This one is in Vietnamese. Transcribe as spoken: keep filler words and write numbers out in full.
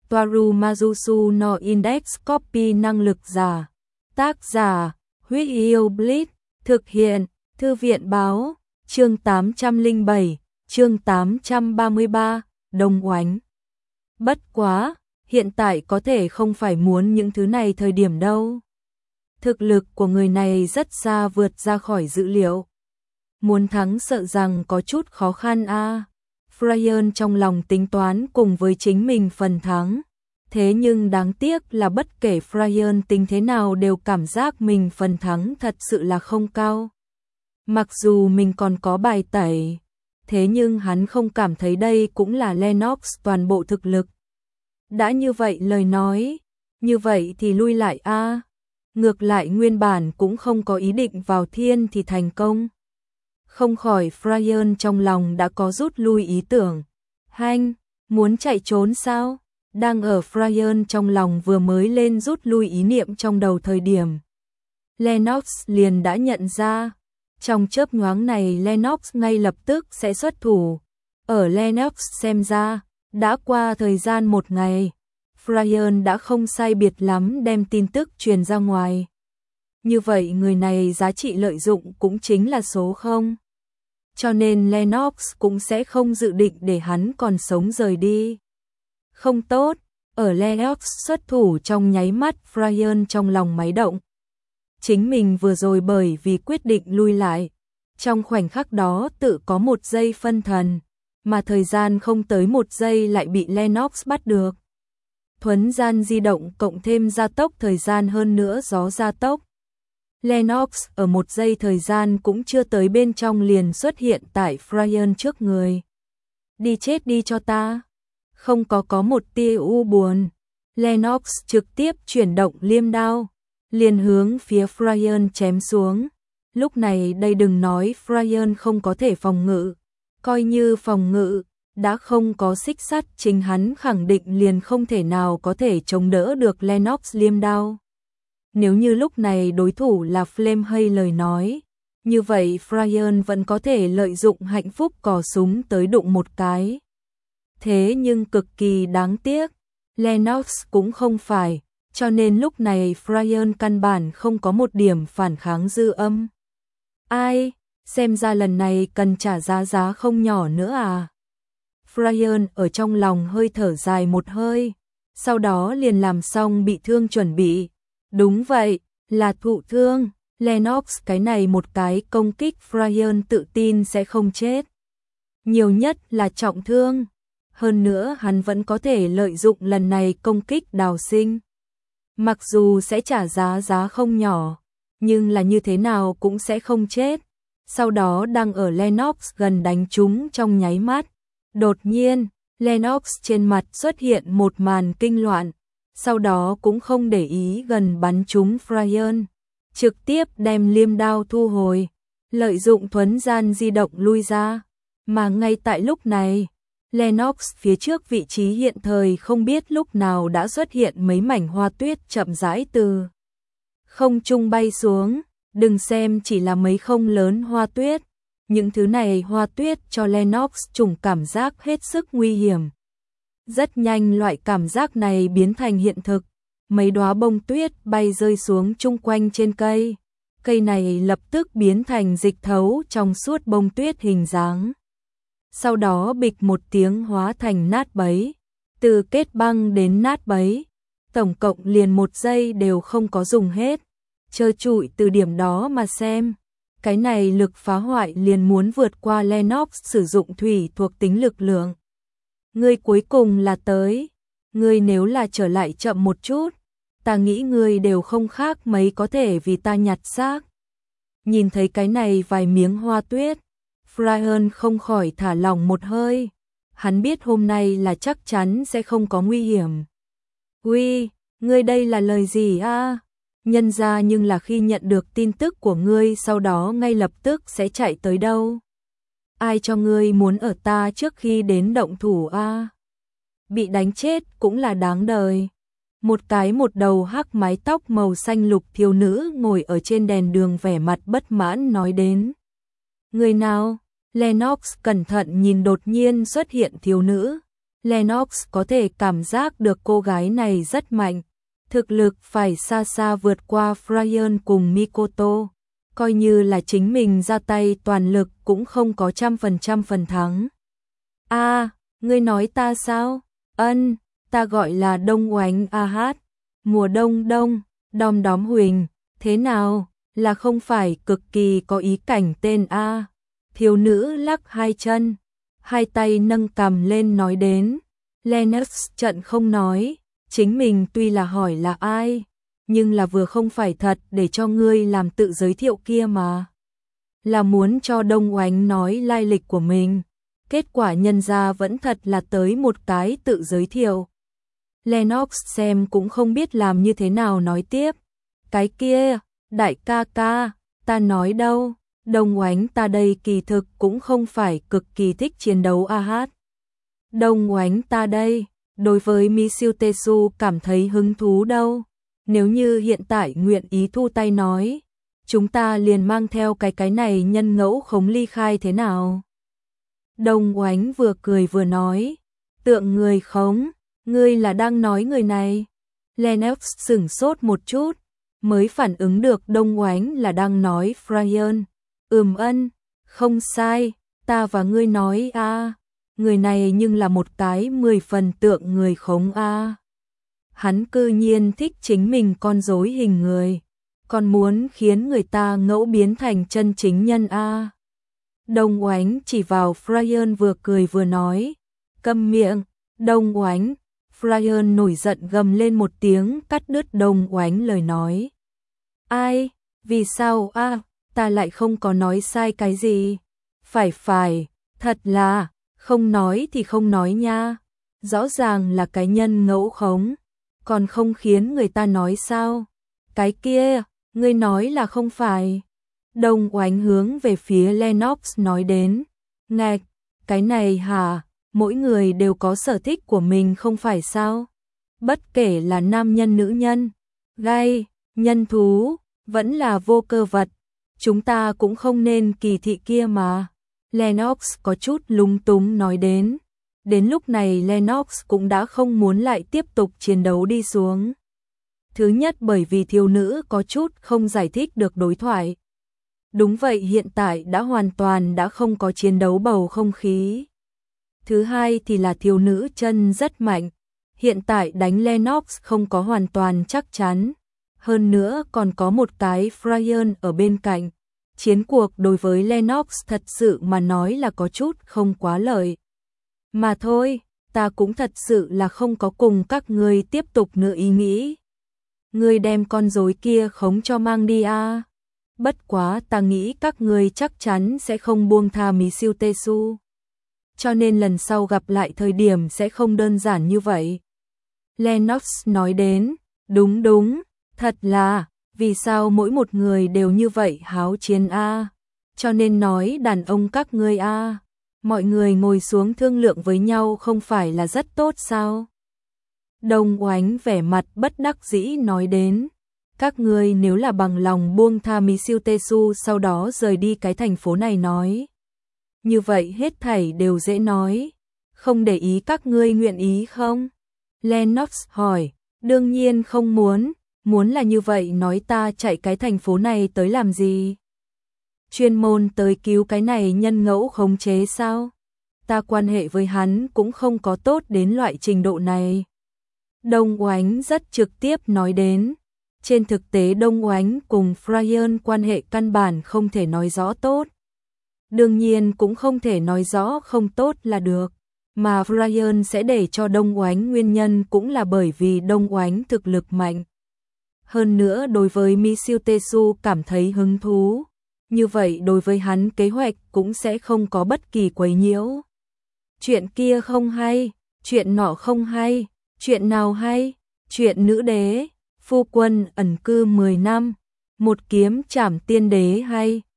Toaru Majusu no Index Copy năng lực giả. Tác giả, Huyết Yêu Blitz, thực hiện, Thư viện báo, chương tám trăm lẻ bảy, chương tám trăm ba mươi ba, Đông Oánh. Bất quá, hiện tại có thể không phải muốn những thứ này thời điểm đâu. Thực lực của người này rất xa vượt ra khỏi dữ liệu. Muốn thắng sợ rằng có chút khó khăn a. À. Fryan trong lòng tính toán cùng với chính mình phần thắng. Thế nhưng đáng tiếc là bất kể Fryan tính thế nào đều cảm giác mình phần thắng thật sự là không cao. Mặc dù mình còn có bài tẩy, thế nhưng hắn không cảm thấy đây cũng là Lennox toàn bộ thực lực. Đã như vậy lời nói, như vậy thì lui lại a. À. Ngược lại nguyên bản cũng không có ý định vào thiên thì thành công. Không khỏi Fryan trong lòng đã có rút lui ý tưởng. Hanh, muốn chạy trốn sao? Đang ở Fryan trong lòng vừa mới lên rút lui ý niệm trong đầu thời điểm. Lennox liền đã nhận ra. Trong chớp nhoáng này Lennox ngay lập tức sẽ xuất thủ. Ở Lennox xem ra, đã qua thời gian một ngày. Fryan đã không sai biệt lắm đem tin tức truyền ra ngoài. Như vậy người này giá trị lợi dụng cũng chính là số không. Cho nên Lennox cũng sẽ không dự định để hắn còn sống rời đi. Không tốt, ở Lennox xuất thủ trong nháy mắt Fryan trong lòng máy động. Chính mình vừa rồi bởi vì quyết định lui lại. Trong khoảnh khắc đó tự có một giây phân thần, mà thời gian không tới một giây lại bị Lennox bắt được. Thuấn gian di động cộng thêm gia tốc thời gian hơn nữa gió gia tốc. Lennox ở một giây thời gian cũng chưa tới bên trong liền xuất hiện tại Fryan trước người. Đi chết đi cho ta. Không có có một tia u buồn. Lennox trực tiếp chuyển động liêm đao, liền hướng phía Fryan chém xuống. Lúc này đây đừng nói Fryan không có thể phòng ngự. Coi như phòng ngự, đã không có xích sắt chính hắn khẳng định liền không thể nào có thể chống đỡ được Lennox liêm đao. Nếu như lúc này đối thủ là Flame hay lời nói, như vậy Fryan vẫn có thể lợi dụng hạnh phúc cò súng tới đụng một cái. Thế nhưng cực kỳ đáng tiếc, Lennox cũng không phải, cho nên lúc này Fryan căn bản không có một điểm phản kháng dư âm. Ai, xem ra lần này cần trả giá giá không nhỏ nữa à. Fryan ở trong lòng hơi thở dài một hơi, sau đó liền làm xong bị thương chuẩn bị. Đúng vậy, là thụ thương. Lennox cái này một cái công kích Fryan tự tin sẽ không chết. Nhiều nhất là trọng thương. Hơn nữa hắn vẫn có thể lợi dụng lần này công kích đào sinh. Mặc dù sẽ trả giá giá không nhỏ, nhưng là như thế nào cũng sẽ không chết. Sau đó đang ở Lennox gần đánh trúng trong nháy mắt. Đột nhiên, Lennox trên mặt xuất hiện một màn kinh loạn. Sau đó cũng không để ý gần bắn trúng Fryan. Trực tiếp đem liêm đao thu hồi. Lợi dụng thuấn gian di động lui ra. Mà ngay tại lúc này, Lennox phía trước vị trí hiện thời không biết lúc nào đã xuất hiện mấy mảnh hoa tuyết chậm rãi từ không trung bay xuống. Đừng xem chỉ là mấy không lớn hoa tuyết. Những thứ này hoa tuyết cho Lennox trùng cảm giác hết sức nguy hiểm. Rất nhanh loại cảm giác này biến thành hiện thực. Mấy đóa bông tuyết bay rơi xuống chung quanh trên cây. Cây này lập tức biến thành dịch thấu trong suốt bông tuyết hình dáng. Sau đó bịch một tiếng hóa thành nát bấy. Từ kết băng đến nát bấy, tổng cộng liền một giây đều không có dùng hết. Trơ trụi từ điểm đó mà xem. Cái này lực phá hoại liền muốn vượt qua Lennox sử dụng thủy thuộc tính lực lượng. Ngươi cuối cùng là tới. Ngươi nếu là trở lại chậm một chút, ta nghĩ ngươi đều không khác mấy có thể vì ta nhặt xác. Nhìn thấy cái này vài miếng hoa tuyết, Fryan không khỏi thả lỏng một hơi. Hắn biết hôm nay là chắc chắn sẽ không có nguy hiểm. Uy, ngươi đây là lời gì a? À? Nhân ra nhưng là khi nhận được tin tức của ngươi sau đó ngay lập tức sẽ chạy tới đâu. Ai cho ngươi muốn ở ta trước khi đến động thủ a? À? Bị đánh chết cũng là đáng đời. Một cái một đầu hắc mái tóc màu xanh lục thiếu nữ ngồi ở trên đèn đường vẻ mặt bất mãn nói đến. Người nào? Lennox cẩn thận nhìn đột nhiên xuất hiện thiếu nữ. Lennox có thể cảm giác được cô gái này rất mạnh, thực lực phải xa xa vượt qua Fryon cùng Mikoto, coi như là chính mình ra tay toàn lực cũng không có trăm phần trăm phần thắng. A, à, ngươi nói ta sao? Ân, ta gọi là Đông Oánh A Hát, mùa đông đông, đom đóm huỳnh, thế nào, là không phải cực kỳ có ý cảnh tên A. Thiếu nữ lắc hai chân, hai tay nâng cằm lên nói đến. Lennox trận không nói, chính mình tuy là hỏi là ai, nhưng là vừa không phải thật để cho ngươi làm tự giới thiệu kia mà. Là muốn cho Đông Oánh nói lai lịch của mình, kết quả nhân ra vẫn thật là tới một cái tự giới thiệu. Lennox xem cũng không biết làm như thế nào nói tiếp. Cái kia, đại ca ca, ta nói đâu, Đông Oánh ta đây kỳ thực cũng không phải cực kỳ thích chiến đấu a hát. Đông Oánh ta đây, đối với Michiu Tesu cảm thấy hứng thú đâu. Nếu như hiện tại nguyện ý thu tay nói, chúng ta liền mang theo cái cái này nhân ngẫu khống ly khai thế nào? Đông Oánh vừa cười vừa nói, tượng người khống, ngươi là đang nói người này. Lennox sửng sốt một chút, mới phản ứng được Đông Oánh là đang nói Fryon. Ừm ân, không sai, ta và ngươi nói a, à, người này nhưng là một cái mười phần tượng người khống a. À. Hắn cư nhiên thích chính mình con rối hình người, còn muốn khiến người ta ngẫu biến thành chân chính nhân a. À. Đông Oánh chỉ vào Fryon vừa cười vừa nói, câm miệng, Đông Oánh. Fryon nổi giận gầm lên một tiếng cắt đứt Đông Oánh lời nói. Ai, vì sao a, à, ta lại không có nói sai cái gì? Phải phải, thật là, không nói thì không nói nha. Rõ ràng là cái nhân ngẫu khống, còn không khiến người ta nói sao? Cái kia, ngươi nói là không phải. Đông Oánh hướng về phía Lennox nói đến. Ngạch, cái này hả? Mỗi người đều có sở thích của mình không phải sao? Bất kể là nam nhân nữ nhân, gai, nhân thú, vẫn là vô cơ vật, chúng ta cũng không nên kỳ thị kia mà. Lennox có chút lúng túng nói đến. Đến lúc này Lennox cũng đã không muốn lại tiếp tục chiến đấu đi xuống. Thứ nhất bởi vì thiếu nữ có chút không giải thích được đối thoại. Đúng vậy, hiện tại đã hoàn toàn đã không có chiến đấu bầu không khí. Thứ hai thì là thiếu nữ chân rất mạnh, hiện tại đánh Lennox không có hoàn toàn chắc chắn. Hơn nữa còn có một cái Fryon ở bên cạnh. Chiến cuộc đối với Lennox thật sự mà nói là có chút không quá lợi. Mà thôi, ta cũng thật sự là không có cùng các ngươi tiếp tục nữa ý nghĩ. Ngươi đem con rối kia khống cho mang đi a. À. Bất quá ta nghĩ các ngươi chắc chắn sẽ không buông tha Michiu Tesu. Cho nên lần sau gặp lại thời điểm sẽ không đơn giản như vậy. Lennox nói đến, đúng đúng, thật là, vì sao mỗi một người đều như vậy háo chiến a? À? Cho nên nói đàn ông các ngươi a, à, mọi người ngồi xuống thương lượng với nhau không phải là rất tốt sao? Đông Oánh vẻ mặt bất đắc dĩ nói đến, các ngươi nếu là bằng lòng buông tha Michiu Tesu sau đó rời đi cái thành phố này nói. Như vậy hết thảy đều dễ nói, không để ý các ngươi nguyện ý không? Lennox hỏi, đương nhiên không muốn, muốn là như vậy nói ta chạy cái thành phố này tới làm gì? Chuyên môn tới cứu cái này nhân ngẫu khống chế sao? Ta quan hệ với hắn cũng không có tốt đến loại trình độ này. Đông Oánh rất trực tiếp nói đến, trên thực tế Đông Oánh cùng Fryon quan hệ căn bản không thể nói rõ tốt. Đương nhiên cũng không thể nói rõ không tốt là được, mà Fryon sẽ để cho Đông Oánh nguyên nhân cũng là bởi vì Đông Oánh thực lực mạnh. Hơn nữa đối với Michiu Tesu cảm thấy hứng thú, như vậy đối với hắn kế hoạch cũng sẽ không có bất kỳ quấy nhiễu. Chuyện kia không hay, chuyện nọ không hay, chuyện nào hay, chuyện nữ đế, phu quân ẩn cư mười năm, một kiếm trảm tiên đế hay.